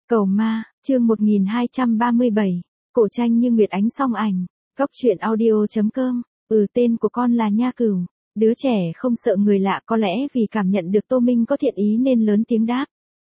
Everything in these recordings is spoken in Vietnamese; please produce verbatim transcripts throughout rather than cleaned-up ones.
Cầu ma, chương một nghìn hai trăm ba mươi bảy, cổ tranh như nguyệt ánh song ảnh, góc truyện audio.com, ừ tên của con là Nha Cửu, đứa trẻ không sợ người lạ có lẽ vì cảm nhận được Tô Minh có thiện ý nên lớn tiếng đáp.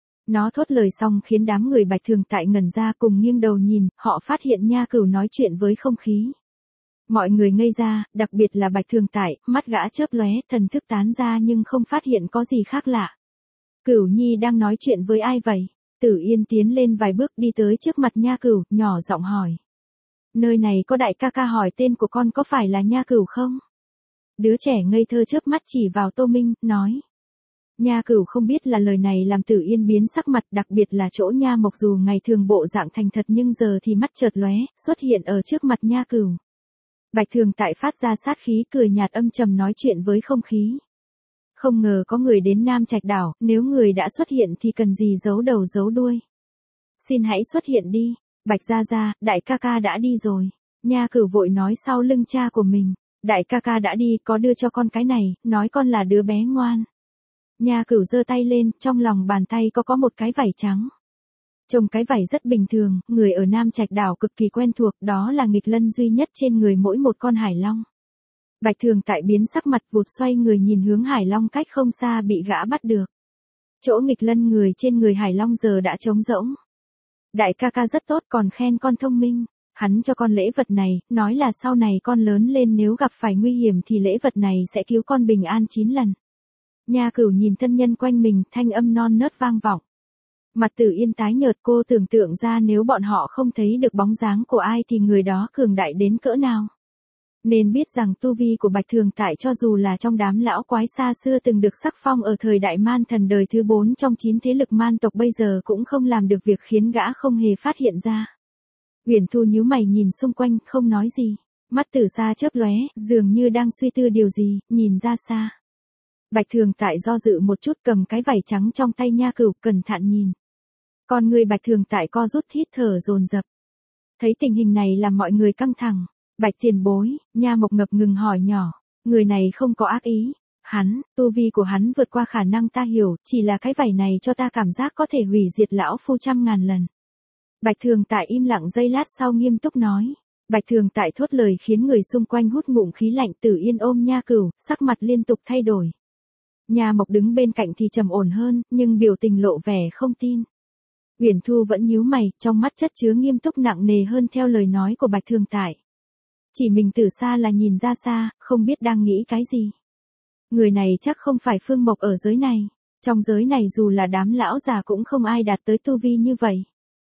Nó thốt lời xong khiến đám người Bạch Thường Tại ngẩn ra cùng nghiêng đầu nhìn, họ phát hiện Nha Cửu nói chuyện với không khí. Mọi người ngây ra, đặc biệt là Bạch Thường Tại, mắt gã chớp lóe, thần thức tán ra nhưng không phát hiện có gì khác lạ. Cửu Nhi đang nói chuyện với ai vậy? Tử Yên tiến lên vài bước đi tới trước mặt Nha Cửu, nhỏ giọng hỏi. Nơi này có đại ca ca hỏi tên của con có phải là Nha Cửu không? Đứa trẻ ngây thơ chớp mắt chỉ vào Tô Minh, nói. Nha Cửu không biết là lời này làm Tử Yên biến sắc mặt, đặc biệt là chỗ Nha Mộc dù ngày thường bộ dạng thành thật nhưng giờ thì mắt chợt lóe, xuất hiện ở trước mặt Nha Cửu. Bạch Thường Tại phát ra sát khí cười nhạt âm trầm nói chuyện với không khí. Không ngờ có người đến Nam Trạch Đảo, nếu người đã xuất hiện thì cần gì giấu đầu giấu đuôi. Xin hãy xuất hiện đi, Bạch Gia Gia, đại ca ca đã đi rồi. Nha Cửu vội nói sau lưng cha của mình, đại ca ca đã đi có đưa cho con cái này, nói con là đứa bé ngoan. Nha Cửu giơ tay lên, trong lòng bàn tay có có một cái vảy trắng. Trông cái vảy rất bình thường, người ở Nam Trạch Đảo cực kỳ quen thuộc, đó là nghịch lân duy nhất trên người mỗi một con hải long. Bạch Thường Tại biến sắc mặt vụt xoay người nhìn hướng hải long cách không xa bị gã bắt được. Chỗ nghịch lân người trên người hải long giờ đã trống rỗng. Đại ca ca rất tốt còn khen con thông minh, hắn cho con lễ vật này, nói là sau này con lớn lên nếu gặp phải nguy hiểm thì lễ vật này sẽ cứu con bình an chín lần. Nha Cửu nhìn thân nhân quanh mình, thanh âm non nớt vang vọng. Mặt Tử Yên tái nhợt, cô tưởng tượng ra nếu bọn họ không thấy được bóng dáng của ai thì người đó cường đại đến cỡ nào. Nên biết rằng tu vi của Bạch Thường Tại cho dù là trong đám lão quái xa xưa từng được sắc phong ở thời đại man thần đời thứ bốn trong chín thế lực man tộc bây giờ cũng không làm được việc khiến gã không hề phát hiện ra. Uyển Thu nhíu mày nhìn xung quanh, không nói gì. Mắt từ xa chớp lóe, dường như đang suy tư điều gì, nhìn ra xa. Bạch Thường Tại do dự một chút cầm cái vảy trắng trong tay Nha Cửu, cẩn thận nhìn. Con người Bạch Thường Tại co rút hít thở dồn dập. Thấy tình hình này làm mọi người căng thẳng. Bạch tiền bối, Nha Mộc ngập ngừng hỏi nhỏ, người này không có ác ý, hắn, tu vi của hắn vượt qua khả năng ta hiểu, chỉ là cái vảy này cho ta cảm giác có thể hủy diệt lão phu trăm ngàn lần. Bạch Thường Tại im lặng giây lát sau nghiêm túc nói, Bạch Thường Tại thốt lời khiến người xung quanh hút ngụm khí lạnh. Tử Yên ôm Nha Cửu, sắc mặt liên tục thay đổi. Nha Mộc đứng bên cạnh thì trầm ổn hơn, nhưng biểu tình lộ vẻ không tin. Uyển Thu vẫn nhíu mày, trong mắt chất chứa nghiêm túc nặng nề hơn theo lời nói của Bạch Thường Tại. Chỉ mình từ xa là nhìn ra xa, không biết đang nghĩ cái gì. Người này chắc không phải Phương Mộc ở giới này. Trong giới này dù là đám lão già cũng không ai đạt tới tu vi như vậy.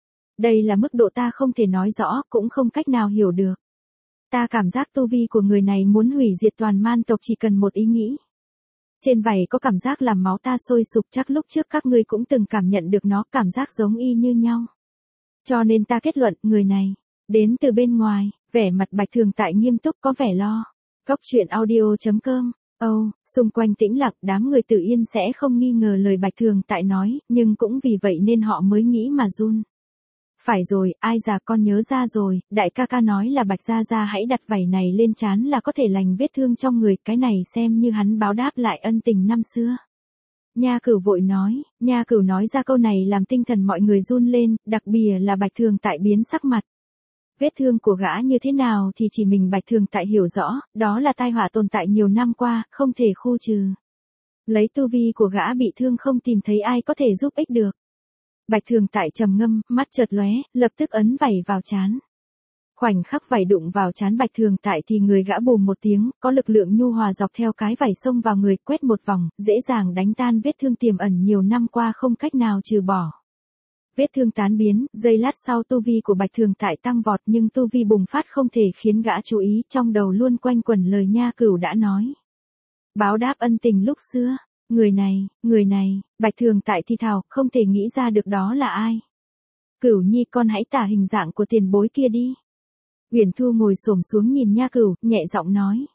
Đây là mức độ ta không thể nói rõ, cũng không cách nào hiểu được. Ta cảm giác tu vi của người này muốn hủy diệt toàn man tộc chỉ cần một ý nghĩ. Trên vảy có cảm giác làm máu ta sôi sục, chắc lúc trước các ngươi cũng từng cảm nhận được nó, cảm giác giống y như nhau. Cho nên ta kết luận người này đến từ bên ngoài. Vẻ mặt Bạch Thường Tại nghiêm túc có vẻ lo. Góc truyện audio.com. Âu, oh, xung quanh tĩnh lặng, đám người Tử Yên sẽ không nghi ngờ lời Bạch Thường Tại nói, nhưng cũng vì vậy nên họ mới nghĩ mà run. Phải rồi, ai già con nhớ ra rồi, đại ca ca nói là Bạch Gia Gia hãy đặt vảy này lên trán là có thể lành vết thương trong người, cái này xem như hắn báo đáp lại ân tình năm xưa. Nha Cửu vội nói, Nha Cửu nói ra câu này làm tinh thần mọi người run lên, đặc biệt là Bạch Thường Tại biến sắc mặt. Vết thương của gã như thế nào thì chỉ mình Bạch Thường Tại hiểu rõ, đó là tai họa tồn tại nhiều năm qua, không thể khu trừ. Lấy tu vi của gã bị thương không tìm thấy ai có thể giúp ích được. Bạch Thường Tại trầm ngâm, mắt chợt lóe, lập tức ấn vảy vào trán. Khoảnh khắc vảy đụng vào trán Bạch Thường Tại thì người gã bùm một tiếng, có lực lượng nhu hòa dọc theo cái vảy xông vào người, quét một vòng, dễ dàng đánh tan vết thương tiềm ẩn nhiều năm qua không cách nào trừ bỏ. Vết thương tán biến, giây lát sau tu vi của Bạch Thường Tại tăng vọt nhưng tu vi bùng phát không thể khiến gã chú ý, trong đầu luôn quanh quẩn lời Nha Cửu đã nói. Báo đáp ân tình lúc xưa, người này, người này, Bạch Thường Tại thi thào, không thể nghĩ ra được đó là ai. Cửu Nhi con hãy tả hình dạng của tiền bối kia đi. Uyển Thu ngồi xổm xuống nhìn Nha Cửu, nhẹ giọng nói.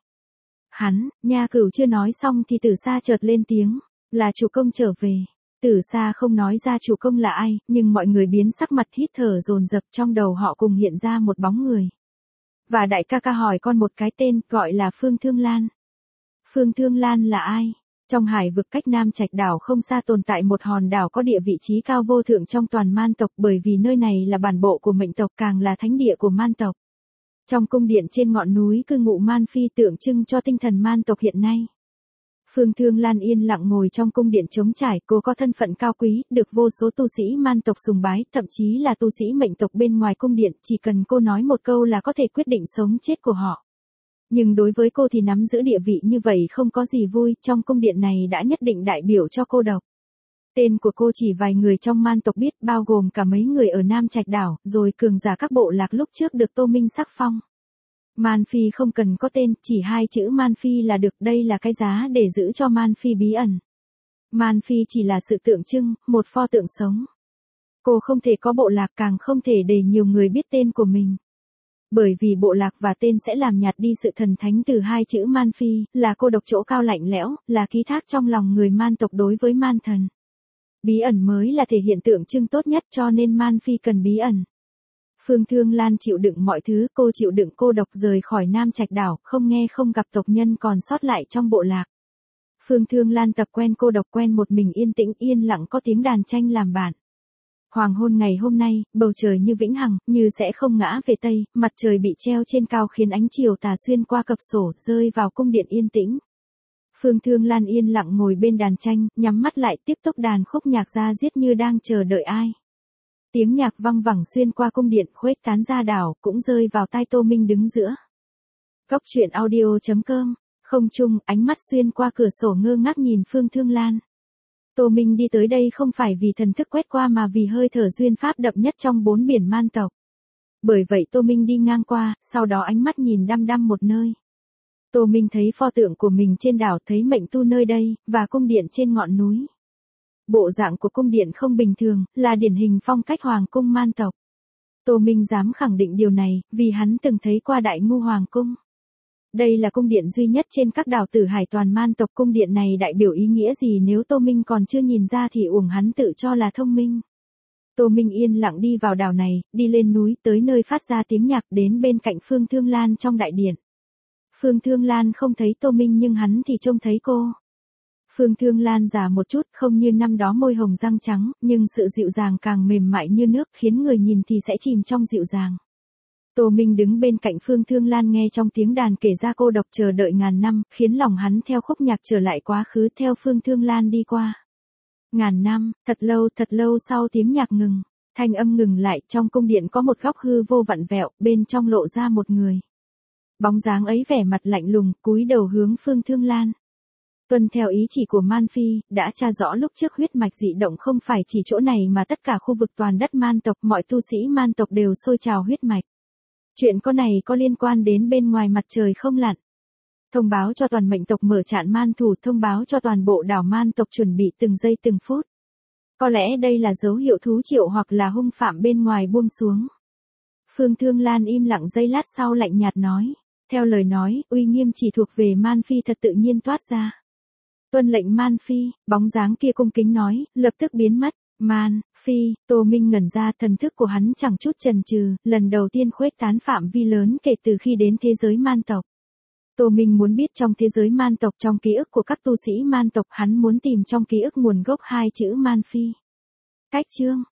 Hắn, Nha Cửu chưa nói xong thì từ xa chợt lên tiếng, là chủ công trở về. Từ xa không nói ra chủ công là ai, nhưng mọi người biến sắc mặt hít thở dồn dập, trong đầu họ cùng hiện ra một bóng người. Và đại ca ca hỏi con một cái tên, gọi là Phương Thương Lan. Phương Thương Lan là ai? Trong hải vực cách Nam Trạch đảo không xa tồn tại một hòn đảo có địa vị trí cao vô thượng trong toàn man tộc, bởi vì nơi này là bản bộ của mệnh tộc, càng là thánh địa của man tộc. Trong cung điện trên ngọn núi cư ngụ Man Phi, tượng trưng cho tinh thần man tộc hiện nay. Phương Thương Lan yên lặng ngồi trong cung điện trống trải, cô có thân phận cao quý, được vô số tu sĩ man tộc sùng bái, thậm chí là tu sĩ mệnh tộc bên ngoài cung điện, chỉ cần cô nói một câu là có thể quyết định sống chết của họ. Nhưng đối với cô thì nắm giữ địa vị như vậy không có gì vui, trong cung điện này đã nhất định đại biểu cho cô độc. Tên của cô chỉ vài người trong man tộc biết, bao gồm cả mấy người ở Nam Trạch đảo, rồi cường giả các bộ lạc lúc trước được Tô Minh sắc phong. Man Phi không cần có tên, chỉ hai chữ Man Phi là được, đây là cái giá để giữ cho Man Phi bí ẩn. Man Phi chỉ là sự tượng trưng, một pho tượng sống. Cô không thể có bộ lạc, càng không thể để nhiều người biết tên của mình. Bởi vì bộ lạc và tên sẽ làm nhạt đi sự thần thánh từ hai chữ Man Phi, là cô độc chỗ cao lạnh lẽo, là ký thác trong lòng người man tộc đối với man thần. Bí ẩn mới là thể hiện tượng trưng tốt nhất, cho nên Man Phi cần bí ẩn. Phương Thương Lan chịu đựng mọi thứ, cô chịu đựng cô độc rời khỏi Nam Trạch đảo, không nghe không gặp tộc nhân còn sót lại trong bộ lạc. Phương Thương Lan tập quen cô độc, quen một mình yên tĩnh yên lặng có tiếng đàn tranh làm bạn. Hoàng hôn ngày hôm nay, bầu trời như vĩnh hằng, như sẽ không ngã về tây, mặt trời bị treo trên cao khiến ánh chiều tà xuyên qua cặp sổ, rơi vào cung điện yên tĩnh. Phương Thương Lan yên lặng ngồi bên đàn tranh, nhắm mắt lại tiếp tục đàn khúc nhạc ra diết như đang chờ đợi ai. Tiếng nhạc văng vẳng xuyên qua cung điện, khuếch tán ra đảo, cũng rơi vào tai Tô Minh đứng giữa. Cốc truyện audio chấm com, không trung, ánh mắt xuyên qua cửa sổ ngơ ngác nhìn Phương Thương Lan. Tô Minh đi tới đây không phải vì thần thức quét qua mà vì hơi thở duyên pháp đậm nhất trong bốn biển man tộc. Bởi vậy Tô Minh đi ngang qua, sau đó ánh mắt nhìn đăm đăm một nơi. Tô Minh thấy pho tượng của mình trên đảo, thấy mệnh tu nơi đây, và cung điện trên ngọn núi. Bộ dạng của cung điện không bình thường, là điển hình phong cách hoàng cung man tộc. Tô Minh dám khẳng định điều này, vì hắn từng thấy qua Đại Ngu Hoàng cung. Đây là cung điện duy nhất trên các đảo Tử Hải toàn man tộc, cung điện này đại biểu ý nghĩa gì nếu Tô Minh còn chưa nhìn ra thì uổng hắn tự cho là thông minh. Tô Minh yên lặng đi vào đảo này, đi lên núi tới nơi phát ra tiếng nhạc, đến bên cạnh Phương Thương Lan trong đại điện. Phương Thương Lan không thấy Tô Minh nhưng hắn thì trông thấy cô. Phương Thương Lan già một chút, không như năm đó môi hồng răng trắng, nhưng sự dịu dàng càng mềm mại như nước, khiến người nhìn thì sẽ chìm trong dịu dàng. Tô Minh đứng bên cạnh Phương Thương Lan nghe trong tiếng đàn kể ra cô độc chờ đợi ngàn năm, khiến lòng hắn theo khúc nhạc trở lại quá khứ, theo Phương Thương Lan đi qua. Ngàn năm, thật lâu thật lâu sau tiếng nhạc ngừng, thanh âm ngừng lại, trong cung điện có một góc hư vô vặn vẹo, bên trong lộ ra một người. Bóng dáng ấy vẻ mặt lạnh lùng, cúi đầu hướng Phương Thương Lan. Tuân theo ý chỉ của Man Phi, đã tra rõ lúc trước huyết mạch dị động không phải chỉ chỗ này mà tất cả khu vực toàn đất man tộc, mọi tu sĩ man tộc đều sôi trào huyết mạch. Chuyện con này có liên quan đến bên ngoài mặt trời không lặn. Thông báo cho toàn mệnh tộc mở trại man thủ, thông báo cho toàn bộ đảo man tộc chuẩn bị từng giây từng phút. Có lẽ đây là dấu hiệu thú triệu hoặc là hung phạm bên ngoài buông xuống. Phương Thương Lan im lặng giây lát sau lạnh nhạt nói. Theo lời nói, uy nghiêm chỉ thuộc về Man Phi thật tự nhiên toát ra. Tuân lệnh Man Phi, bóng dáng kia cung kính nói, lập tức biến mất. Man Phi, Tô Minh ngẩn ra, thần thức của hắn chẳng chút chần chừ, lần đầu tiên khuếch tán phạm vi lớn kể từ khi đến thế giới man tộc. Tô Minh muốn biết trong thế giới man tộc, trong ký ức của các tu sĩ man tộc, hắn muốn tìm trong ký ức nguồn gốc hai chữ Man Phi. Cách chương